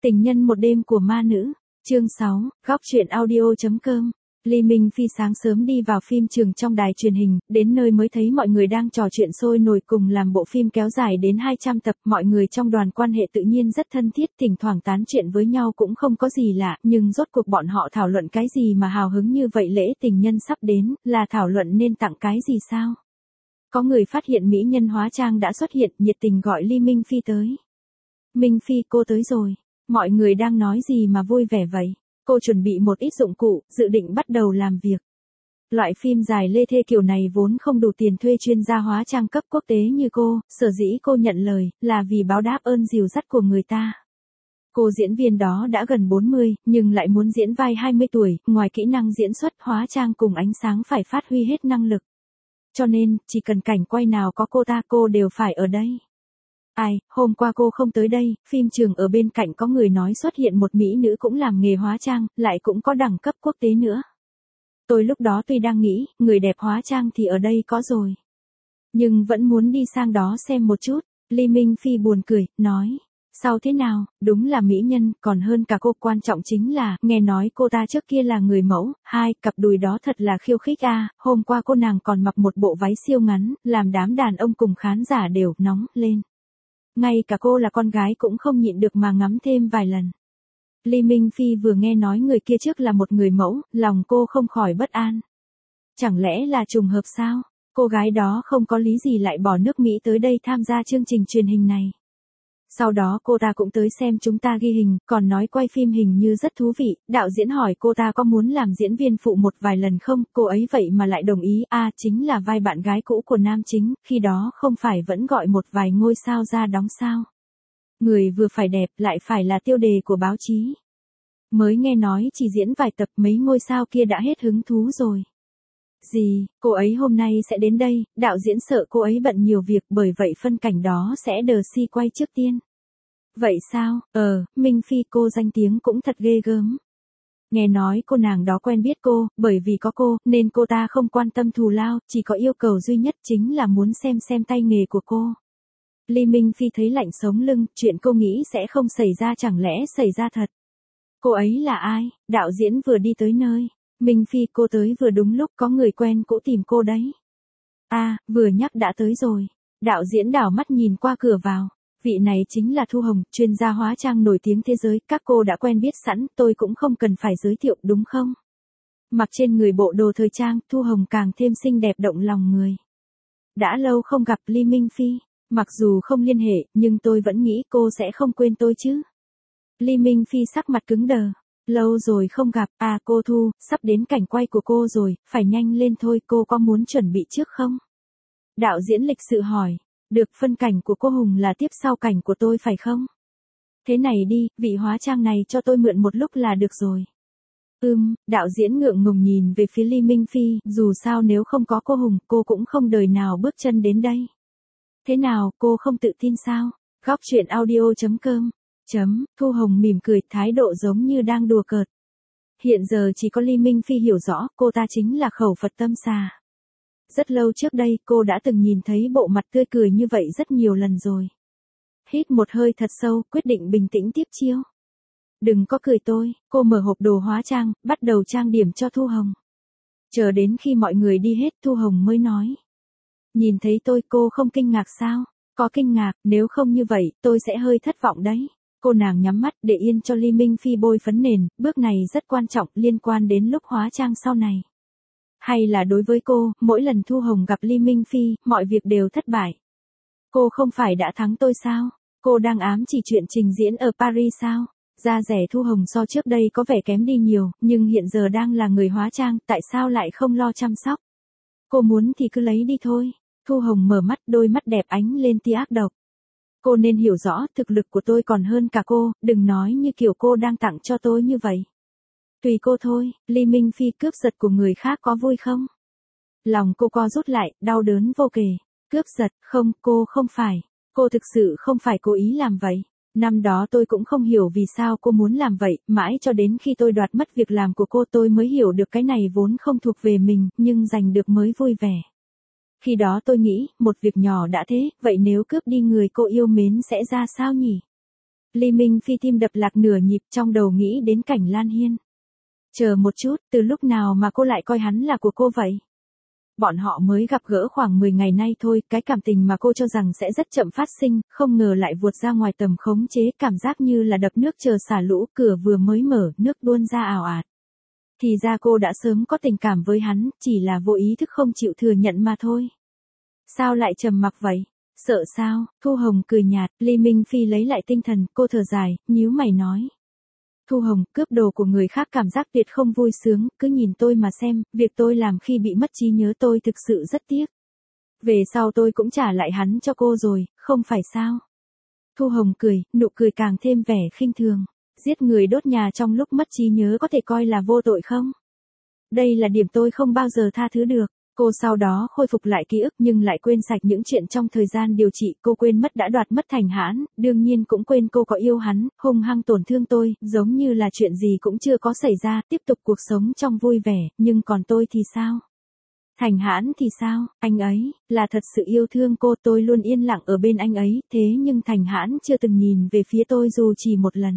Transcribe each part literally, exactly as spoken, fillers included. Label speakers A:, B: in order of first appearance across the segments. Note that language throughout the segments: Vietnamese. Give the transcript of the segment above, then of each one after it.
A: Tình nhân một đêm của ma nữ, chương sáu, góc truyện audio.com. Lee Minh Phi sáng sớm đi vào phim trường trong đài truyền hình, đến nơi mới thấy mọi người đang trò chuyện sôi nổi cùng làm bộ phim kéo dài đến hai trăm tập. Mọi người trong đoàn quan hệ tự nhiên rất thân thiết, thỉnh thoảng tán chuyện với nhau cũng không có gì lạ, nhưng rốt cuộc bọn họ thảo luận cái gì mà hào hứng như vậy? Lễ tình nhân sắp đến, là thảo luận nên tặng cái gì sao? Có người phát hiện mỹ nhân hóa trang đã xuất hiện, nhiệt tình gọi Lee Minh Phi tới. Minh Phi, cô tới rồi. Mọi người đang nói gì mà vui vẻ vậy? Cô chuẩn bị một ít dụng cụ, dự định bắt đầu làm việc. Loại phim dài lê thê kiểu này vốn không đủ tiền thuê chuyên gia hóa trang cấp quốc tế như cô, sở dĩ cô nhận lời, là vì báo đáp ơn dìu dắt của người ta. Cô diễn viên đó đã gần bốn mươi, nhưng lại muốn diễn vai hai mươi tuổi, ngoài kỹ năng diễn xuất, hóa trang cùng ánh sáng phải phát huy hết năng lực. Cho nên, chỉ cần cảnh quay nào có cô ta, cô đều phải ở đây. Ai, hôm qua cô không tới đây, phim trường ở bên cạnh có người nói xuất hiện một mỹ nữ cũng làm nghề hóa trang, lại cũng có đẳng cấp quốc tế nữa. Tôi lúc đó tuy đang nghĩ, người đẹp hóa trang thì ở đây có rồi. Nhưng vẫn muốn đi sang đó xem một chút. Lee Minh Phi buồn cười, nói. Sao thế nào, đúng là mỹ nhân, còn hơn cả cô, quan trọng chính là, nghe nói cô ta trước kia là người mẫu, hai, cặp đùi đó thật là khiêu khích a. Hôm qua cô nàng còn mặc một bộ váy siêu ngắn, làm đám đàn ông cùng khán giả đều nóng lên. Ngay cả cô là con gái cũng không nhịn được mà ngắm thêm vài lần. Lee Minh Phi vừa nghe nói người kia trước là một người mẫu, lòng cô không khỏi bất an. Chẳng lẽ là trùng hợp sao? Cô gái đó không có lý gì lại bỏ nước Mỹ tới đây tham gia chương trình truyền hình này. Sau đó cô ta cũng tới xem chúng ta ghi hình, còn nói quay phim hình như rất thú vị. Đạo diễn hỏi cô ta có muốn làm diễn viên phụ một vài lần không, cô ấy vậy mà lại đồng ý. À, chính là vai bạn gái cũ của nam chính, khi đó không phải vẫn gọi một vài ngôi sao ra đóng sao. Người vừa phải đẹp lại phải là tiêu đề của báo chí. Mới nghe nói chỉ diễn vài tập mấy ngôi sao kia đã hết hứng thú rồi. Gì, cô ấy hôm nay sẽ đến đây, đạo diễn sợ cô ấy bận nhiều việc, bởi vậy phân cảnh đó sẽ đờ si quay trước tiên. Vậy sao, ờ, Minh Phi, cô danh tiếng cũng thật ghê gớm. Nghe nói cô nàng đó quen biết cô, bởi vì có cô, nên cô ta không quan tâm thù lao, chỉ có yêu cầu duy nhất chính là muốn xem xem tay nghề của cô. Lee Minh Phi thấy lạnh sống lưng, chuyện cô nghĩ sẽ không xảy ra chẳng lẽ xảy ra thật. Cô ấy là ai? Đạo diễn vừa đi tới nơi. Minh Phi, cô tới vừa đúng lúc, có người quen cũ tìm cô đấy. À, vừa nhắc đã tới rồi. Đạo diễn đảo mắt nhìn qua cửa vào. Vị này chính là Thu Hồng, chuyên gia hóa trang nổi tiếng thế giới, các cô đã quen biết sẵn, tôi cũng không cần phải giới thiệu đúng không? Mặc trên người bộ đồ thời trang, Thu Hồng càng thêm xinh đẹp động lòng người. Đã lâu không gặp Lee Minh Phi, mặc dù không liên hệ, nhưng tôi vẫn nghĩ cô sẽ không quên tôi chứ. Lee Minh Phi sắc mặt cứng đờ. Lâu rồi không gặp, à cô Thu, sắp đến cảnh quay của cô rồi, phải nhanh lên thôi, cô có muốn chuẩn bị trước không? Đạo diễn lịch sự hỏi, được, phân cảnh của cô Hùng là tiếp sau cảnh của tôi phải không? Thế này đi, vị hóa trang này cho tôi mượn một lúc là được rồi. Ừm, đạo diễn ngượng ngùng nhìn về phía Lee Minh Phi, dù sao nếu không có cô Hùng, cô cũng không đời nào bước chân đến đây. Thế nào, cô không tự tin sao? Góc truyện audio.com. Chấm, Thu Hồng mỉm cười, thái độ giống như đang đùa cợt. Hiện giờ chỉ có Lee Minh Phi hiểu rõ, cô ta chính là khẩu Phật tâm xà. Rất lâu trước đây, cô đã từng nhìn thấy bộ mặt tươi cười như vậy rất nhiều lần rồi. Hít một hơi thật sâu, quyết định bình tĩnh tiếp chiêu. Đừng có cười tôi, cô mở hộp đồ hóa trang, bắt đầu trang điểm cho Thu Hồng. Chờ đến khi mọi người đi hết, Thu Hồng mới nói. Nhìn thấy tôi, cô không kinh ngạc sao? Có kinh ngạc, nếu không như vậy, tôi sẽ hơi thất vọng đấy. Cô nàng nhắm mắt để yên cho Lee Minh Phi bôi phấn nền, bước này rất quan trọng, liên quan đến lúc hóa trang sau này. Hay là đối với cô, mỗi lần Thu Hồng gặp Lee Minh Phi, mọi việc đều thất bại. Cô không phải đã thắng tôi sao? Cô đang ám chỉ chuyện trình diễn ở Paris sao? Da rẻ Thu Hồng so trước đây có vẻ kém đi nhiều, nhưng hiện giờ đang là người hóa trang, tại sao lại không lo chăm sóc? Cô muốn thì cứ lấy đi thôi. Thu Hồng mở mắt, đôi mắt đẹp ánh lên tia ác độc. Cô nên hiểu rõ, thực lực của tôi còn hơn cả cô, đừng nói như kiểu cô đang tặng cho tôi như vậy. Tùy cô thôi, Lee Minh Phi, cướp giật của người khác có vui không? Lòng cô co rút lại, đau đớn vô kể. Cướp giật, không, cô không phải. Cô thực sự không phải cố ý làm vậy. Năm đó tôi cũng không hiểu vì sao cô muốn làm vậy, mãi cho đến khi tôi đoạt mất việc làm của cô tôi mới hiểu được cái này vốn không thuộc về mình, nhưng giành được mới vui vẻ. Khi đó tôi nghĩ, một việc nhỏ đã thế, vậy nếu cướp đi người cô yêu mến sẽ ra sao nhỉ? Ly Minh Phi tim đập lạc nửa nhịp trong đầu nghĩ đến Cảnh Lan Hiên. Chờ một chút, từ lúc nào mà cô lại coi hắn là của cô vậy? Bọn họ mới gặp gỡ khoảng mười ngày nay thôi, cái cảm tình mà cô cho rằng sẽ rất chậm phát sinh, không ngờ lại vụt ra ngoài tầm khống chế, cảm giác như là đập nước chờ xả lũ, cửa vừa mới mở, nước tuôn ra ào ạt. Thì ra cô đã sớm có tình cảm với hắn, chỉ là vô ý thức không chịu thừa nhận mà thôi. Sao lại trầm mặc vậy? Sợ sao? Thu Hồng cười nhạt, Ly Minh Phi lấy lại tinh thần, cô thở dài, nhíu mày nói. Thu Hồng, cướp đồ của người khác cảm giác tuyệt không vui sướng, cứ nhìn tôi mà xem, việc tôi làm khi bị mất trí nhớ tôi thực sự rất tiếc. Về sau tôi cũng trả lại hắn cho cô rồi, không phải sao? Thu Hồng cười, nụ cười càng thêm vẻ khinh thường. Giết người đốt nhà trong lúc mất trí nhớ có thể coi là vô tội không? Đây là điểm tôi không bao giờ tha thứ được. Cô sau đó khôi phục lại ký ức nhưng lại quên sạch những chuyện trong thời gian điều trị, cô quên mất đã đoạt mất Thành Hãn, đương nhiên cũng quên cô có yêu hắn, hung hăng tổn thương tôi, giống như là chuyện gì cũng chưa có xảy ra, tiếp tục cuộc sống trong vui vẻ, nhưng còn tôi thì sao? Thành Hãn thì sao? Anh ấy là thật sự yêu thương cô, tôi luôn yên lặng ở bên anh ấy, thế nhưng Thành Hãn chưa từng nhìn về phía tôi dù chỉ một lần.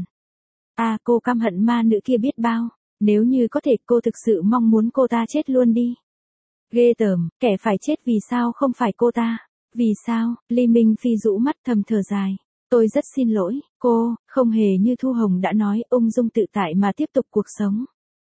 A: À, cô căm hận ma nữ kia biết bao, nếu như có thể cô thực sự mong muốn cô ta chết luôn đi. Ghê tởm, kẻ phải chết vì sao không phải cô ta? Vì sao? Ly Minh Phi rũ mắt thầm thở dài. Tôi rất xin lỗi, cô, không hề như Thu Hồng đã nói, ung dung tự tại mà tiếp tục cuộc sống.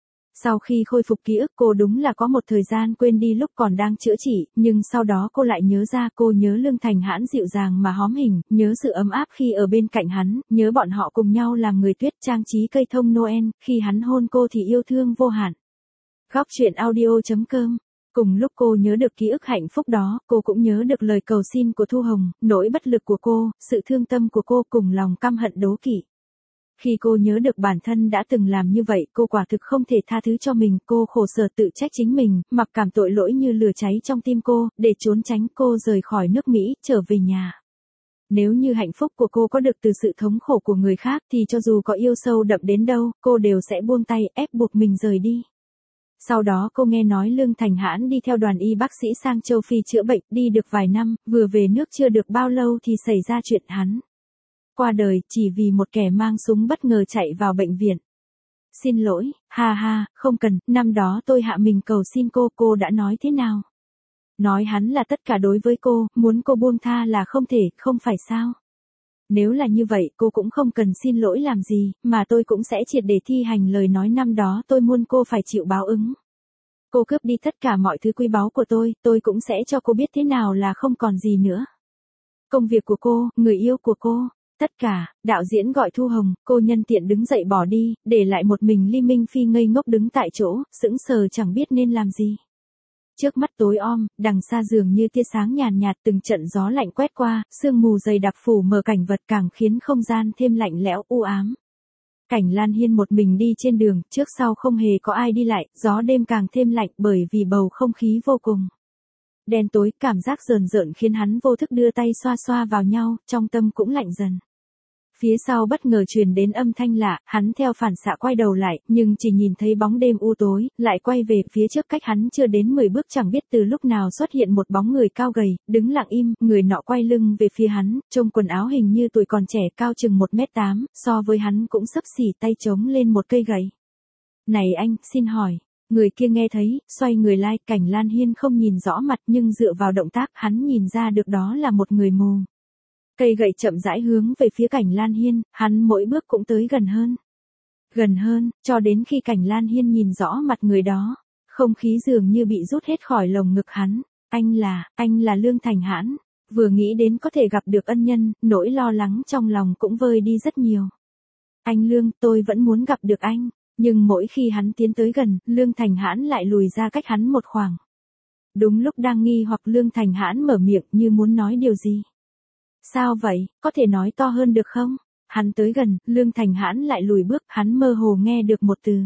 A: Sau khi khôi phục ký ức cô đúng là có một thời gian quên đi lúc còn đang chữa trị, nhưng sau đó cô lại nhớ ra, cô nhớ Lương Thành Hãn dịu dàng mà hóm hình, nhớ sự ấm áp khi ở bên cạnh hắn, nhớ bọn họ cùng nhau làm người tuyết trang trí cây thông Noel, khi hắn hôn cô thì yêu thương vô hạn. Góc truyện audio chấm com. Cùng lúc cô nhớ được ký ức hạnh phúc đó, cô cũng nhớ được lời cầu xin của Thu Hồng, nỗi bất lực của cô, sự thương tâm của cô cùng lòng căm hận đố kỵ. Khi cô nhớ được bản thân đã từng làm như vậy, cô quả thực không thể tha thứ cho mình, cô khổ sở tự trách chính mình, mặc cảm tội lỗi như lửa cháy trong tim cô, để trốn tránh cô rời khỏi nước Mỹ, trở về nhà. Nếu như hạnh phúc của cô có được từ sự thống khổ của người khác thì cho dù có yêu sâu đậm đến đâu, cô đều sẽ buông tay, ép buộc mình rời đi. Sau đó cô nghe nói Lương Thành Hãn đi theo đoàn y bác sĩ sang châu Phi chữa bệnh, đi được vài năm, vừa về nước chưa được bao lâu thì xảy ra chuyện hắn qua đời, chỉ vì một kẻ mang súng bất ngờ chạy vào bệnh viện. Xin lỗi, ha ha, không cần, năm đó tôi hạ mình cầu xin cô, cô đã nói thế nào? Nói hắn là tất cả đối với cô, muốn cô buông tha là không thể, không phải sao? Nếu là như vậy cô cũng không cần xin lỗi làm gì, mà tôi cũng sẽ triệt để thi hành lời nói năm đó tôi muốn cô phải chịu báo ứng. Cô cướp đi tất cả mọi thứ quý báu của tôi, tôi cũng sẽ cho cô biết thế nào là không còn gì nữa. Công việc của cô, người yêu của cô, tất cả, đạo diễn gọi Thu Hồng, cô nhân tiện đứng dậy bỏ đi, để lại một mình Ly Minh Phi ngây ngốc đứng tại chỗ, sững sờ chẳng biết nên làm gì. Trước mắt tối om, đằng xa dường như tia sáng nhàn nhạt, từng trận gió lạnh quét qua, sương mù dày đặc phủ mờ cảnh vật càng khiến không gian thêm lạnh lẽo u ám. Cảnh Lan Hiên một mình đi trên đường, trước sau không hề có ai đi lại, gió đêm càng thêm lạnh bởi vì bầu không khí vô cùng đen tối, cảm giác rờn rợn khiến hắn vô thức đưa tay xoa xoa vào nhau, trong tâm cũng lạnh dần. Phía sau bất ngờ truyền đến âm thanh lạ, hắn theo phản xạ quay đầu lại, nhưng chỉ nhìn thấy bóng đêm u tối, lại quay về phía trước cách hắn chưa đến mười bước chẳng biết từ lúc nào xuất hiện một bóng người cao gầy, đứng lặng im, người nọ quay lưng về phía hắn, trông quần áo hình như tuổi còn trẻ cao chừng một mét tám, so với hắn cũng xấp xỉ, tay chống lên một cây gậy. Này anh, xin hỏi. Người kia nghe thấy, xoay người lại, Cảnh Lan Hiên không nhìn rõ mặt nhưng dựa vào động tác hắn nhìn ra được đó là một người mù. Cây gậy chậm rãi hướng về phía Cảnh Lan Hiên, hắn mỗi bước cũng tới gần hơn. Gần hơn, cho đến khi Cảnh Lan Hiên nhìn rõ mặt người đó, không khí dường như bị rút hết khỏi lồng ngực hắn. Anh là, anh là Lương Thành Hãn. Vừa nghĩ đến có thể gặp được ân nhân, nỗi lo lắng trong lòng cũng vơi đi rất nhiều. Anh Lương, tôi vẫn muốn gặp được anh. Nhưng mỗi khi hắn tiến tới gần, Lương Thành Hãn lại lùi ra cách hắn một khoảng. Đúng lúc đang nghi hoặc Lương Thành Hãn mở miệng như muốn nói điều gì. Sao vậy, có thể nói to hơn được không? Hắn tới gần, Lương Thành Hãn lại lùi bước, hắn mơ hồ nghe được một từ.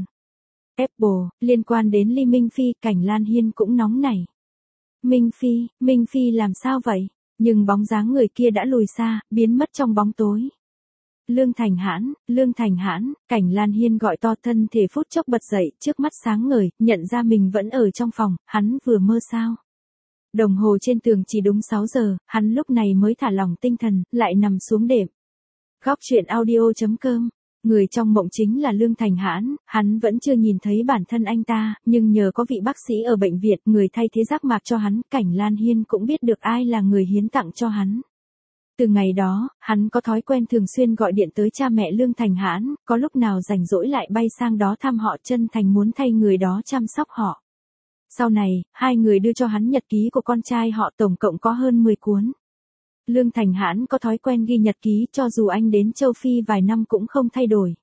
A: Apple, liên quan đến Ly Minh Phi, Cảnh Lan Hiên cũng nóng nảy. Minh Phi, Minh Phi làm sao vậy? Nhưng bóng dáng người kia đã lùi xa, biến mất trong bóng tối. Lương Thành Hãn, Lương Thành Hãn, Cảnh Lan Hiên gọi to, thân thể phút chốc bật dậy, trước mắt sáng ngời, nhận ra mình vẫn ở trong phòng, hắn vừa mơ sao. Đồng hồ trên tường chỉ đúng sáu giờ, hắn lúc này mới thả lỏng tinh thần, lại nằm xuống đệm. Góc truyện audio chấm com. Người trong mộng chính là Lương Thành Hãn, hắn vẫn chưa nhìn thấy bản thân anh ta, nhưng nhờ có vị bác sĩ ở bệnh viện, người thay thế giác mạc cho hắn, Cảnh Lan Hiên cũng biết được ai là người hiến tặng cho hắn. Từ ngày đó, hắn có thói quen thường xuyên gọi điện tới cha mẹ Lương Thành Hãn, có lúc nào rảnh rỗi lại bay sang đó thăm họ, chân thành muốn thay người đó chăm sóc họ. Sau này, hai người đưa cho hắn nhật ký của con trai họ, tổng cộng có hơn mười cuốn. Lương Thành Hãn có thói quen ghi nhật ký cho dù anh đến châu Phi vài năm cũng không thay đổi.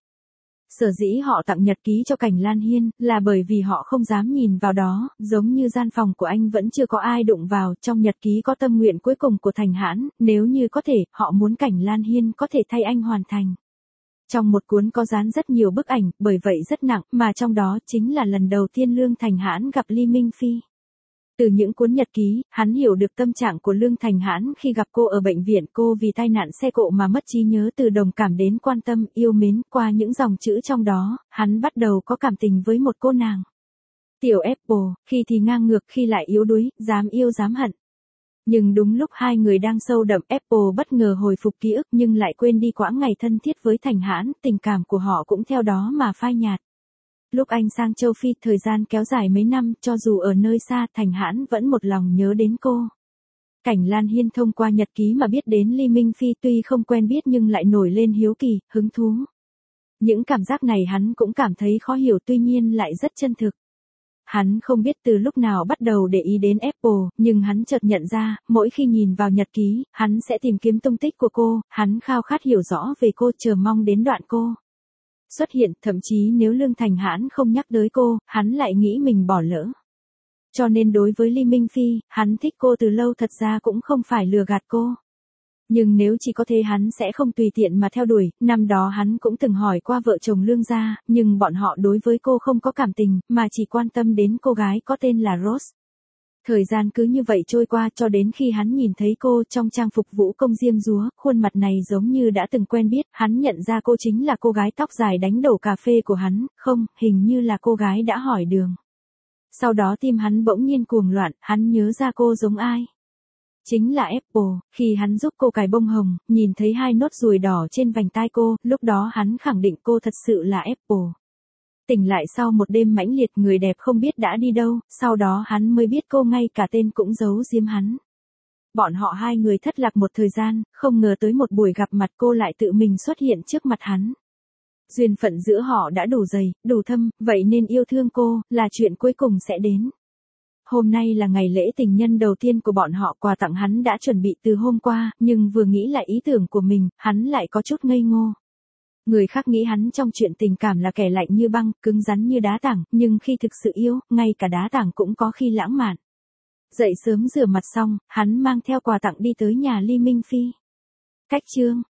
A: Sở dĩ họ tặng nhật ký cho Cảnh Lan Hiên là bởi vì họ không dám nhìn vào đó, giống như gian phòng của anh vẫn chưa có ai đụng vào, trong nhật ký có tâm nguyện cuối cùng của Thành Hãn, nếu như có thể, họ muốn Cảnh Lan Hiên có thể thay anh hoàn thành. Trong một cuốn có dán rất nhiều bức ảnh, bởi vậy rất nặng, mà trong đó chính là lần đầu tiên Lương Thành Hãn gặp Ly Minh Phi. Từ những cuốn nhật ký, hắn hiểu được tâm trạng của Lương Thành Hãn khi gặp cô ở bệnh viện, cô vì tai nạn xe cộ mà mất trí nhớ, từ đồng cảm đến quan tâm, yêu mến, qua những dòng chữ trong đó, hắn bắt đầu có cảm tình với một cô nàng. Tiểu Apple, khi thì ngang ngược, khi lại yếu đuối, dám yêu dám hận. Nhưng đúng lúc hai người đang sâu đậm, Apple bất ngờ hồi phục ký ức nhưng lại quên đi quãng ngày thân thiết với Thành Hãn, tình cảm của họ cũng theo đó mà phai nhạt. Lúc anh sang châu Phi, thời gian kéo dài mấy năm, cho dù ở nơi xa, Thành Hãn vẫn một lòng nhớ đến cô. Cảnh Lan Hiên thông qua nhật ký mà biết đến Ly Minh Phi, tuy không quen biết nhưng lại nổi lên hiếu kỳ, hứng thú. Những cảm giác này hắn cũng cảm thấy khó hiểu, tuy nhiên lại rất chân thực. Hắn không biết từ lúc nào bắt đầu để ý đến Apple, nhưng hắn chợt nhận ra, mỗi khi nhìn vào nhật ký, hắn sẽ tìm kiếm tung tích của cô, hắn khao khát hiểu rõ về cô, chờ mong đến đoạn cô xuất hiện, thậm chí nếu Lương Thành Hãn không nhắc tới cô, hắn lại nghĩ mình bỏ lỡ. Cho nên đối với Ly Minh Phi, hắn thích cô từ lâu, thật ra cũng không phải lừa gạt cô. Nhưng nếu chỉ có thế hắn sẽ không tùy tiện mà theo đuổi, năm đó hắn cũng từng hỏi qua vợ chồng Lương gia, nhưng bọn họ đối với cô không có cảm tình, mà chỉ quan tâm đến cô gái có tên là Rose. Thời gian cứ như vậy trôi qua cho đến khi hắn nhìn thấy cô trong trang phục vũ công diêm dúa, khuôn mặt này giống như đã từng quen biết, hắn nhận ra cô chính là cô gái tóc dài đánh đổ cà phê của hắn, không, hình như là cô gái đã hỏi đường. Sau đó tim hắn bỗng nhiên cuồng loạn, hắn nhớ ra cô giống ai. Chính là Apple, khi hắn giúp cô cài bông hồng, nhìn thấy hai nốt ruồi đỏ trên vành tai cô, lúc đó hắn khẳng định cô thật sự là Apple. Tỉnh lại sau một đêm mãnh liệt, người đẹp không biết đã đi đâu, sau đó hắn mới biết cô ngay cả tên cũng giấu giếm hắn. Bọn họ hai người thất lạc một thời gian, không ngờ tới một buổi gặp mặt cô lại tự mình xuất hiện trước mặt hắn. Duyên phận giữa họ đã đủ dày, đủ thâm, vậy nên yêu thương cô, là chuyện cuối cùng sẽ đến. Hôm nay là ngày lễ tình nhân đầu tiên của bọn họ, quà tặng hắn đã chuẩn bị từ hôm qua, nhưng vừa nghĩ lại ý tưởng của mình, hắn lại có chút ngây ngô. Người khác nghĩ hắn trong chuyện tình cảm là kẻ lạnh như băng, cứng rắn như đá tảng, nhưng khi thực sự yêu, ngay cả đá tảng cũng có khi lãng mạn. Dậy sớm rửa mặt xong, hắn mang theo quà tặng đi tới nhà Ly Minh Phi. Cách chương.